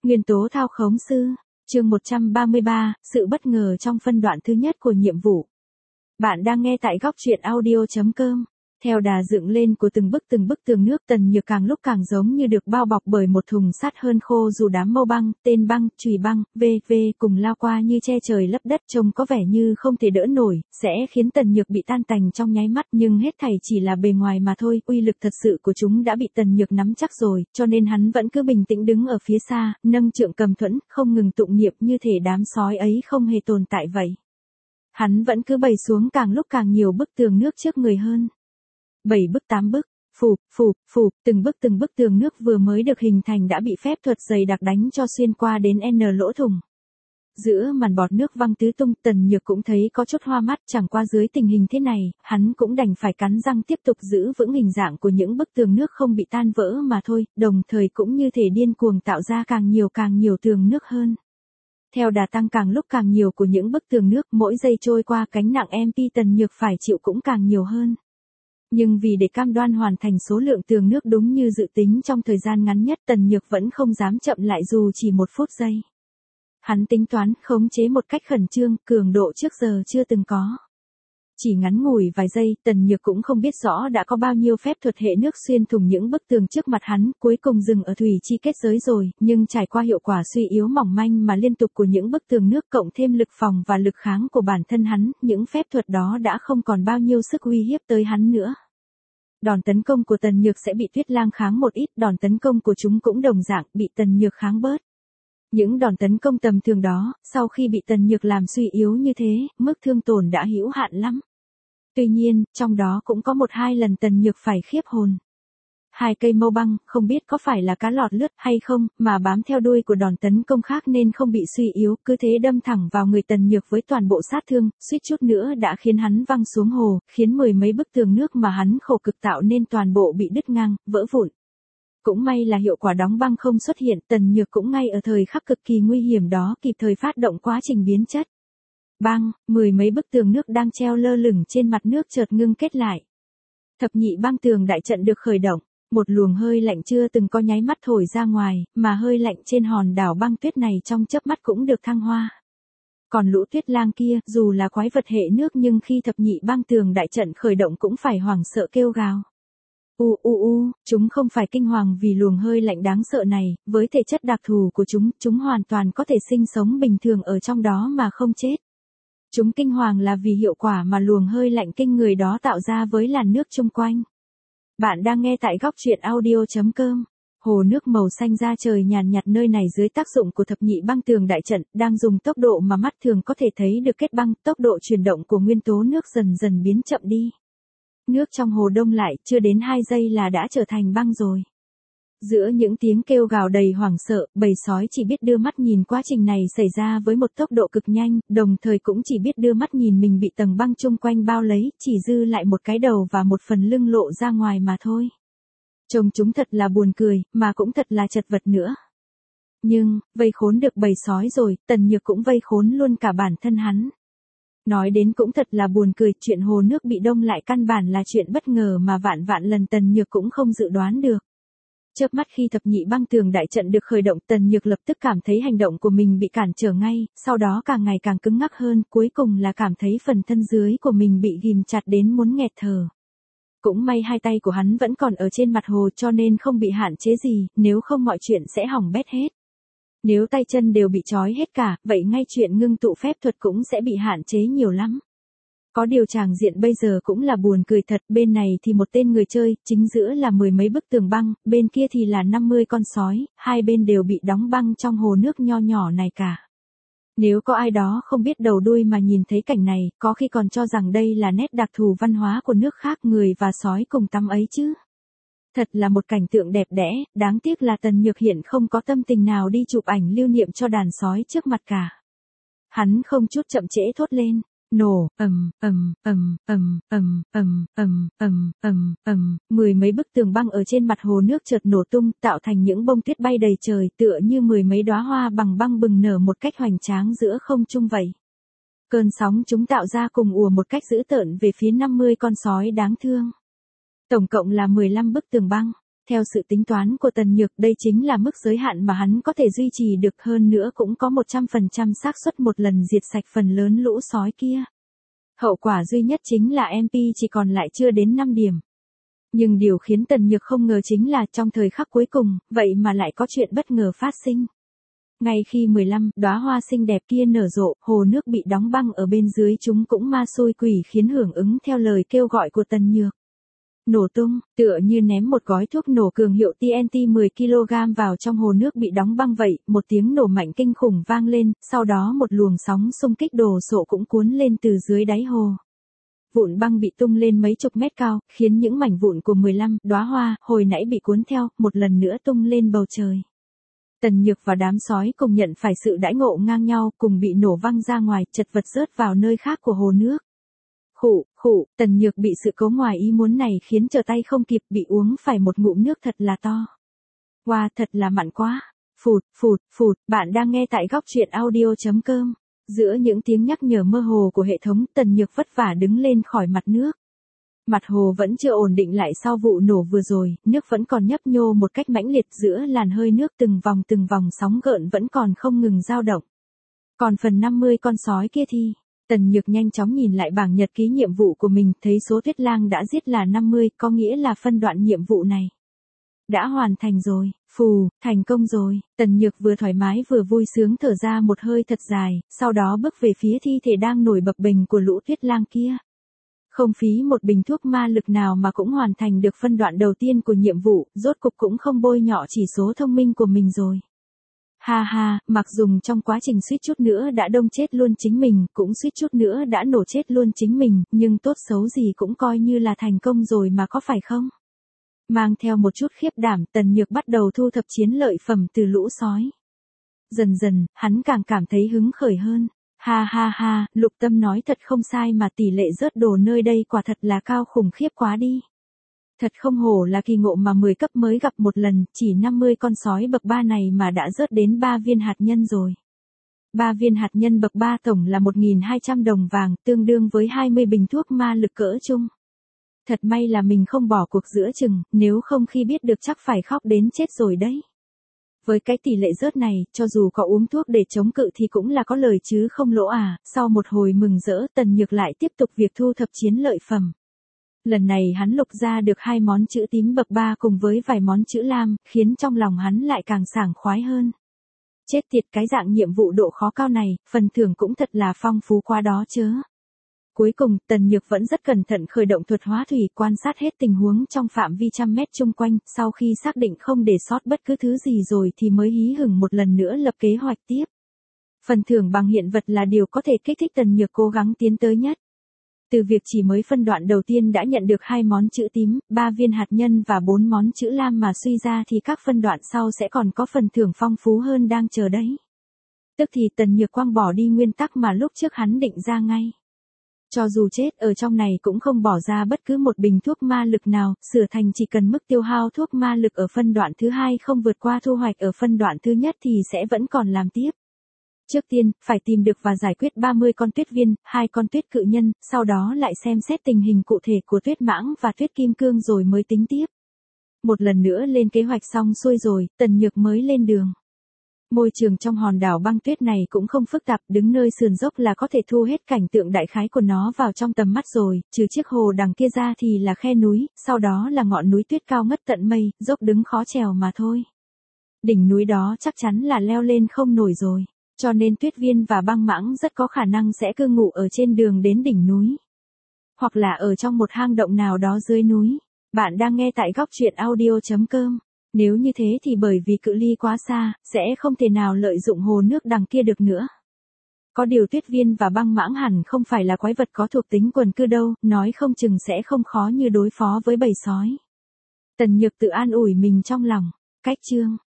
Nguyên tố thao khống sư, chương 133, sự bất ngờ trong phân đoạn thứ nhất của nhiệm vụ. Bạn đang nghe tại góc truyện audio.com. Theo đà dựng lên của từng bức tường nước, Tần Nhược càng lúc càng giống như được bao bọc bởi một thùng sắt hơn khô, dù đám mâu băng, tên băng, chùy băng, v.v. cùng lao qua như che trời lấp đất, trông có vẻ như không thể đỡ nổi, sẽ khiến Tần Nhược bị tan tành trong nháy mắt, nhưng hết thảy chỉ là bề ngoài mà thôi, uy lực thật sự của chúng đã bị Tần Nhược nắm chắc rồi, cho nên hắn vẫn cứ bình tĩnh đứng ở phía xa, nâng trượng cầm thuẫn, không ngừng tụng niệm như thể đám sói ấy không hề tồn tại vậy. Hắn vẫn cứ bày xuống càng lúc càng nhiều bức tường nước trước người hơn. 7 bức 8 bức, phụp, từng bức tường nước vừa mới được hình thành đã bị phép thuật dày đặc đánh cho xuyên qua đến N lỗ thủng. Giữa màn bọt nước văng tứ tung, Tần Nhược cũng thấy có chút hoa mắt, chẳng qua dưới tình hình thế này, hắn cũng đành phải cắn răng tiếp tục giữ vững hình dạng của những bức tường nước không bị tan vỡ mà thôi, đồng thời cũng như thể điên cuồng tạo ra càng nhiều tường nước hơn. Theo đà tăng càng lúc càng nhiều của những bức tường nước, mỗi giây trôi qua cánh nặng MP Tần Nhược phải chịu cũng càng nhiều hơn. Nhưng vì để cam đoan hoàn thành số lượng tường nước đúng như dự tính trong thời gian ngắn nhất, Tần Nhược vẫn không dám chậm lại dù chỉ 1 phút giây. Hắn tính toán, khống chế một cách khẩn trương, cường độ trước giờ chưa từng có. Chỉ ngắn ngủi vài giây, Tần Nhược cũng không biết rõ đã có bao nhiêu phép thuật hệ nước xuyên thủng những bức tường trước mặt hắn, cuối cùng dừng ở thủy chi kết giới rồi, nhưng trải qua hiệu quả suy yếu mỏng manh mà liên tục của những bức tường nước cộng thêm lực phòng và lực kháng của bản thân hắn, những phép thuật đó đã không còn bao nhiêu sức uy hiếp tới hắn nữa. Đòn tấn công của Tần Nhược sẽ bị Tuyết Lang kháng một ít, đòn tấn công của chúng cũng đồng dạng bị Tần Nhược kháng bớt. Những đòn tấn công tầm thường đó, sau khi bị Tần Nhược làm suy yếu như thế, mức thương tổn đã hữu hạn lắm. Tuy nhiên, trong đó cũng có 1-2 lần Tần Nhược phải khiếp hồn. 2 cây mâu băng, không biết có phải là cá lọt lướt hay không, mà bám theo đuôi của đòn tấn công khác nên không bị suy yếu, cứ thế đâm thẳng vào người Tần Nhược với toàn bộ sát thương, suýt chút nữa đã khiến hắn văng xuống hồ, khiến 10 mấy bức tường nước mà hắn khổ cực tạo nên toàn bộ bị đứt ngang, vỡ vụn. Cũng may là hiệu quả đóng băng không xuất hiện, Tần Nhược cũng ngay ở thời khắc cực kỳ nguy hiểm đó kịp thời phát động quá trình biến chất. Băng, 10 mấy bức tường nước đang treo lơ lửng trên mặt nước chợt ngưng kết lại. Thập nhị băng tường đại trận được khởi động, một luồng hơi lạnh chưa từng có nháy mắt thổi ra ngoài, mà hơi lạnh trên hòn đảo băng tuyết này trong chớp mắt cũng được thăng hoa. Còn lũ Tuyết Lang kia, dù là quái vật hệ nước nhưng khi thập nhị băng tường đại trận khởi động cũng phải hoảng sợ kêu gào. Chúng không phải kinh hoàng vì luồng hơi lạnh đáng sợ này, với thể chất đặc thù của chúng hoàn toàn có thể sinh sống bình thường ở trong đó mà không chết. Chúng kinh hoàng là vì hiệu quả mà luồng hơi lạnh kinh người đó tạo ra với làn nước chung quanh. Bạn đang nghe tại góc truyện audio.com. Hồ nước màu xanh da trời nhàn nhạt nơi này dưới tác dụng của thập nhị băng tường đại trận, đang dùng tốc độ mà mắt thường có thể thấy được kết băng, tốc độ chuyển động của nguyên tố nước dần dần biến chậm đi. Nước trong hồ đông lại, chưa đến 2 giây là đã trở thành băng rồi. Giữa những tiếng kêu gào đầy hoảng sợ, bầy sói chỉ biết đưa mắt nhìn quá trình này xảy ra với một tốc độ cực nhanh, đồng thời cũng chỉ biết đưa mắt nhìn mình bị tầng băng chung quanh bao lấy, chỉ dư lại một cái đầu và một phần lưng lộ ra ngoài mà thôi. Trông chúng thật là buồn cười, mà cũng thật là chật vật nữa. Nhưng, vây khốn được bầy sói rồi, Tần Nhược cũng vây khốn luôn cả bản thân hắn. Nói đến cũng thật là buồn cười, chuyện hồ nước bị đông lại căn bản là chuyện bất ngờ mà vạn lần Tần Nhược cũng không dự đoán được. Chớp mắt khi thập nhị băng tường đại trận được khởi động, Tần Nhược lập tức cảm thấy hành động của mình bị cản trở ngay, sau đó càng ngày càng cứng ngắc hơn, cuối cùng là cảm thấy phần thân dưới của mình bị ghim chặt đến muốn nghẹt thở. Cũng may 2 tay của hắn vẫn còn ở trên mặt hồ cho nên không bị hạn chế gì, nếu không mọi chuyện sẽ hỏng bét hết. Nếu tay chân đều bị trói hết cả, vậy ngay chuyện ngưng tụ phép thuật cũng sẽ bị hạn chế nhiều lắm. Có điều tràng diện bây giờ cũng là buồn cười thật, bên này thì một tên người chơi, chính giữa là 10 mấy bức tường băng, bên kia thì là 50 con sói, hai bên đều bị đóng băng trong hồ nước nho nhỏ này cả. Nếu có ai đó không biết đầu đuôi mà nhìn thấy cảnh này, có khi còn cho rằng đây là nét đặc thù văn hóa của nước khác, người và sói cùng tắm ấy chứ. Thật là một cảnh tượng đẹp đẽ, đáng tiếc là Tần Nhược hiện không có tâm tình nào đi chụp ảnh lưu niệm cho đàn sói trước mặt cả. Hắn không chút chậm trễ thốt lên. Nổ, mười mấy bức tường băng ở trên mặt hồ nước chợt nổ tung, tạo thành những bông tuyết bay đầy trời, tựa như 10 mấy đóa hoa bằng băng bừng nở một cách hoành tráng giữa không trung vậy. Cơn sóng chúng tạo ra cùng ùa một cách dữ tợn về phía 50 con sói đáng thương. Tổng cộng là 15 bức tường băng. Theo sự tính toán của Tần Nhược, đây chính là mức giới hạn mà hắn có thể duy trì được, hơn nữa cũng có 100% xác suất một lần diệt sạch phần lớn lũ sói kia. Hậu quả duy nhất chính là MP chỉ còn lại chưa đến 5 điểm. Nhưng điều khiến Tần Nhược không ngờ chính là trong thời khắc cuối cùng, vậy mà lại có chuyện bất ngờ phát sinh. Ngay khi 15 đóa hoa xinh đẹp kia nở rộ, hồ nước bị đóng băng ở bên dưới chúng cũng ma xui quỷ khiến hưởng ứng theo lời kêu gọi của Tần Nhược. Nổ tung, tựa như ném một gói thuốc nổ cường hiệu TNT 10 kg vào trong hồ nước bị đóng băng vậy, một tiếng nổ mạnh kinh khủng vang lên, sau đó một luồng sóng xung kích đồ sộ cũng cuốn lên từ dưới đáy hồ. Vụn băng bị tung lên mấy chục mét cao, khiến những mảnh vụn của 15 đóa hoa hồi nãy bị cuốn theo, một lần nữa tung lên bầu trời. Tần Nhược và đám sói cùng nhận phải sự đãi ngộ ngang nhau, cùng bị nổ văng ra ngoài, chật vật rớt vào nơi khác của hồ nước. Khụ, Tần Nhược bị sự cố ngoài ý muốn này khiến trở tay không kịp, bị uống phải một ngụm nước thật là to. Wow, thật là mặn quá. Phụt, bạn đang nghe tại góc truyện audio.com. Giữa những tiếng nhắc nhở mơ hồ của hệ thống, Tần Nhược vất vả đứng lên khỏi mặt nước. Mặt hồ vẫn chưa ổn định lại sau vụ nổ vừa rồi, nước vẫn còn nhấp nhô một cách mãnh liệt, giữa làn hơi nước từng vòng sóng gợn vẫn còn không ngừng dao động. Còn phần 50 con sói kia thì, Tần Nhược nhanh chóng nhìn lại bảng nhật ký nhiệm vụ của mình, thấy số Tuyết Lang đã giết là 50, có nghĩa là phân đoạn nhiệm vụ này đã hoàn thành rồi. Thành công rồi. Tần Nhược vừa thoải mái vừa vui sướng thở ra một hơi thật dài, sau đó bước về phía thi thể đang nổi bập bềnh của lũ Tuyết Lang kia. Không phí một bình thuốc ma lực nào mà cũng hoàn thành được phân đoạn đầu tiên của nhiệm vụ, rốt cục cũng không bôi nhọ chỉ số thông minh của mình rồi. Ha, mặc dùng trong quá trình suýt chút nữa đã đông chết luôn chính mình, cũng suýt chút nữa đã nổ chết luôn chính mình, nhưng tốt xấu gì cũng coi như là thành công rồi mà có phải không? Mang theo một chút khiếp đảm, Tần Nhược bắt đầu thu thập chiến lợi phẩm từ lũ sói. Dần dần, hắn càng cảm thấy hứng khởi hơn. Ha, Lục Tâm nói thật không sai mà, tỷ lệ rớt đồ nơi đây quả thật là cao khủng khiếp quá đi. Thật không hổ là kỳ ngộ mà 10 cấp mới gặp một lần, chỉ 50 con sói bậc 3 này mà đã rớt đến 3 viên hạt nhân rồi. 3 viên hạt nhân bậc 3 tổng là 1.200 đồng vàng, tương đương với 20 bình thuốc ma lực cỡ chung. Thật may là mình không bỏ cuộc giữa chừng, nếu không khi biết được chắc phải khóc đến chết rồi đấy. Với cái tỷ lệ rớt này, cho dù có uống thuốc để chống cự thì cũng là có lời chứ không lỗ à. Sau một hồi mừng rỡ, Tần Nhược lại tiếp tục việc thu thập chiến lợi phẩm. Lần này hắn lục ra được 2 món chữ tím bậc 3 cùng với vài món chữ lam, khiến trong lòng hắn lại càng sảng khoái hơn. Chết tiệt, cái dạng nhiệm vụ độ khó cao này, phần thưởng cũng thật là phong phú quá đó chứ. Cuối cùng, Tần Nhược vẫn rất cẩn thận khởi động thuật hóa thủy, quan sát hết tình huống trong phạm vi trăm mét chung quanh, sau khi xác định không để sót bất cứ thứ gì rồi thì mới hí hửng một lần nữa lập kế hoạch tiếp. Phần thưởng bằng hiện vật là điều có thể kích thích Tần Nhược cố gắng tiến tới nhất. Từ việc chỉ mới phân đoạn đầu tiên đã nhận được 2 món chữ tím, 3 viên hạt nhân và 4 món chữ lam mà suy ra thì các phân đoạn sau sẽ còn có phần thưởng phong phú hơn đang chờ đấy. Tức thì Tần Nhược quang bỏ đi nguyên tắc mà lúc trước hắn định ra ngay. Cho dù chết ở trong này cũng không bỏ ra bất cứ một bình thuốc ma lực nào, sửa thành chỉ cần mức tiêu hao thuốc ma lực ở phân đoạn thứ 2 không vượt qua thu hoạch ở phân đoạn thứ nhất thì sẽ vẫn còn làm tiếp. Trước tiên, phải tìm được và giải quyết 30 con tuyết viên, 2 con tuyết cự nhân, sau đó lại xem xét tình hình cụ thể của tuyết mãng và tuyết kim cương rồi mới tính tiếp. Một lần nữa lên kế hoạch xong xuôi rồi, Tần Nhược mới lên đường. Môi trường trong hòn đảo băng tuyết này cũng không phức tạp, đứng nơi sườn dốc là có thể thu hết cảnh tượng đại khái của nó vào trong tầm mắt rồi, trừ chiếc hồ đằng kia ra thì là khe núi, sau đó là ngọn núi tuyết cao ngất tận mây, dốc đứng khó trèo mà thôi. Đỉnh núi đó chắc chắn là leo lên không nổi rồi, cho nên tuyết viên và băng mãng rất có khả năng sẽ cư ngụ ở trên đường đến đỉnh núi. Hoặc là ở trong một hang động nào đó dưới núi. Bạn đang nghe tại góc truyện audio.com. Nếu như thế thì bởi vì cự ly quá xa, sẽ không thể nào lợi dụng hồ nước đằng kia được nữa. Có điều tuyết viên và băng mãng hẳn không phải là quái vật có thuộc tính quần cư đâu, nói không chừng sẽ không khó như đối phó với bầy sói. Tần Nhược tự an ủi mình trong lòng. Cách chương